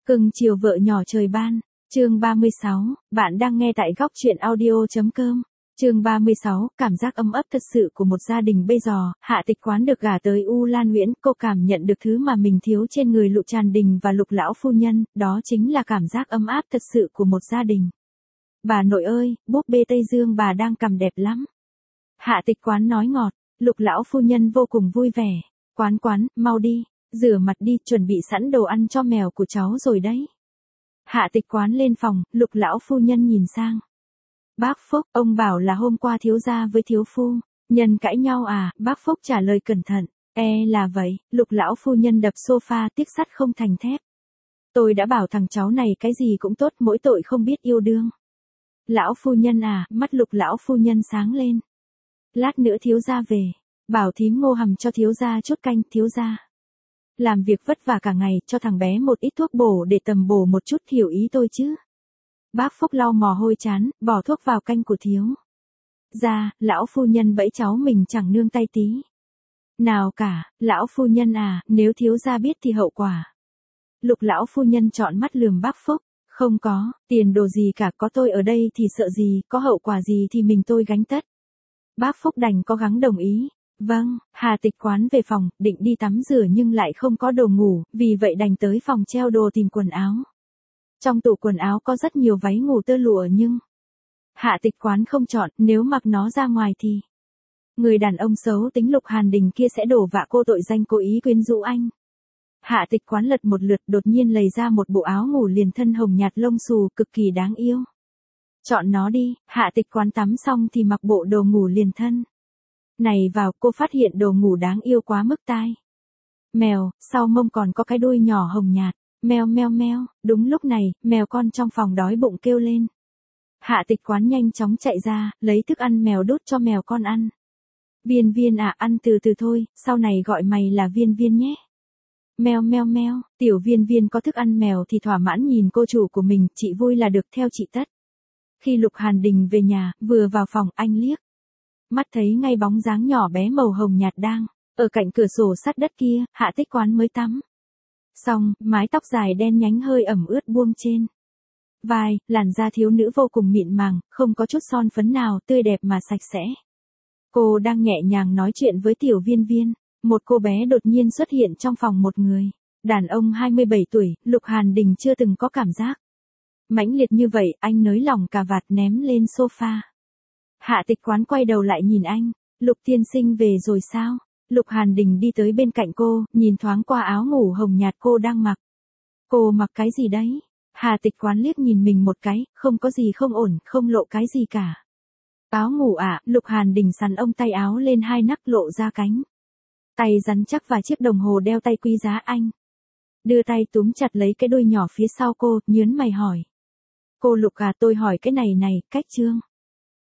Cưng chiều vợ nhỏ trời ban, chương 36, bạn đang nghe tại góc truyện audio.com. Chương 36, cảm giác ấm áp thật sự của một gia đình bây giờ, Hạ Tịch Quán được gả tới U Lan Nguyễn, cô cảm nhận được thứ mà mình thiếu trên người Lục Tràn Đình và Lục lão phu nhân, đó chính là cảm giác ấm áp thật sự của một gia đình. Bà nội ơi, búp bê Tây Dương bà đang cầm đẹp lắm. Hạ Tịch Quán nói ngọt, Lục lão phu nhân vô cùng vui vẻ. Quán, mau đi, rửa mặt đi, chuẩn bị sẵn đồ ăn cho mèo của cháu rồi đấy. Hạ Tịch Quán lên phòng, Lục lão phu nhân nhìn sang. Bác Phúc, ông bảo là hôm qua thiếu gia với thiếu phu nhân cãi nhau à? Bác Phúc trả lời cẩn thận. Là vậy, Lục lão phu nhân đập sofa, tiếc sắt không thành thép. Tôi đã bảo thằng cháu này cái gì cũng tốt, mỗi tội không biết yêu đương. Lão phu nhân à? Mắt Lục lão phu nhân sáng lên. Lát nữa thiếu gia về, bảo thím Ngô hầm cho thiếu gia chút canh. Thiếu gia làm việc vất vả cả ngày, cho thằng bé một ít thuốc bổ để tầm bổ một chút, hiểu ý tôi chứ? Bác Phúc lau mồ hôi chán, bỏ thuốc vào canh của thiếu gia. Lão phu nhân bẫy cháu mình chẳng nương tay tí nào cả. Lão phu nhân à, nếu thiếu gia biết thì hậu quả. Lục lão phu nhân trọn mắt lườm bác Phúc. Không có tiền đồ gì cả, có tôi ở đây thì sợ gì, có hậu quả gì thì mình tôi gánh tất. Bác Phúc đành cố gắng đồng ý. Vâng, Hà Tịch Quán về phòng, định đi tắm rửa nhưng lại không có đồ ngủ, vì vậy đành tới phòng treo đồ tìm quần áo. Trong tủ quần áo có rất nhiều váy ngủ tơ lụa nhưng Hạ Tịch Quán không chọn, nếu mặc nó ra ngoài thì người đàn ông xấu tính Lục Hàn Đình kia sẽ đổ vạ cô tội danh cố ý quyến rũ anh. Hạ Tịch Quán lật một lượt, đột nhiên lấy ra một bộ áo ngủ liền thân hồng nhạt lông xù cực kỳ đáng yêu. Chọn nó đi. Hạ Tịch Quán tắm xong thì mặc bộ đồ ngủ liền thân này vào, cô phát hiện đồ ngủ đáng yêu quá mức tai. Mèo, sau mông còn có cái đuôi nhỏ hồng nhạt. Meo meo meo, đúng lúc này, mèo con trong phòng đói bụng kêu lên. Hạ Tịch Quán nhanh chóng chạy ra, lấy thức ăn mèo đút cho mèo con ăn. Viên Viên à, ăn từ từ thôi, sau này gọi mày là Viên Viên nhé. Meo meo meo, tiểu Viên Viên có thức ăn mèo thì thỏa mãn nhìn cô chủ của mình, chị vui là được, theo chị tất. Khi Lục Hàn Đình về nhà, vừa vào phòng, anh liếc mắt thấy ngay bóng dáng nhỏ bé màu hồng nhạt đang ở cạnh cửa sổ sắt đất kia. Hạ Tịch Quán mới tắm xong, mái tóc dài đen nhánh hơi ẩm ướt buông trên vai, làn da thiếu nữ vô cùng mịn màng, không có chút son phấn nào, tươi đẹp mà sạch sẽ. Cô đang nhẹ nhàng nói chuyện với tiểu Viên Viên, một cô bé đột nhiên xuất hiện trong phòng. Một người đàn ông 27 tuổi, Lục Hàn Đình chưa từng có cảm giác mãnh liệt như vậy. Anh nới lỏng cà vạt ném lên sofa. Hạ Tịch Quán quay đầu lại nhìn anh. Lục tiên sinh về rồi sao? Lục Hàn Đình đi tới bên cạnh cô, nhìn thoáng qua áo ngủ hồng nhạt cô đang mặc. Cô mặc cái gì đấy? Hà Tịch Quán liếc nhìn mình một cái, không có gì không ổn, không lộ cái gì cả. Áo ngủ à? Lục Hàn Đình sắn ống tay áo lên hai nắp, lộ ra cánh tay rắn chắc và chiếc đồng hồ đeo tay quý giá. Anh đưa tay túm chặt lấy cái đuôi nhỏ phía sau cô, nhớn mày hỏi. Cô Lục à, tôi hỏi cái này, cách trương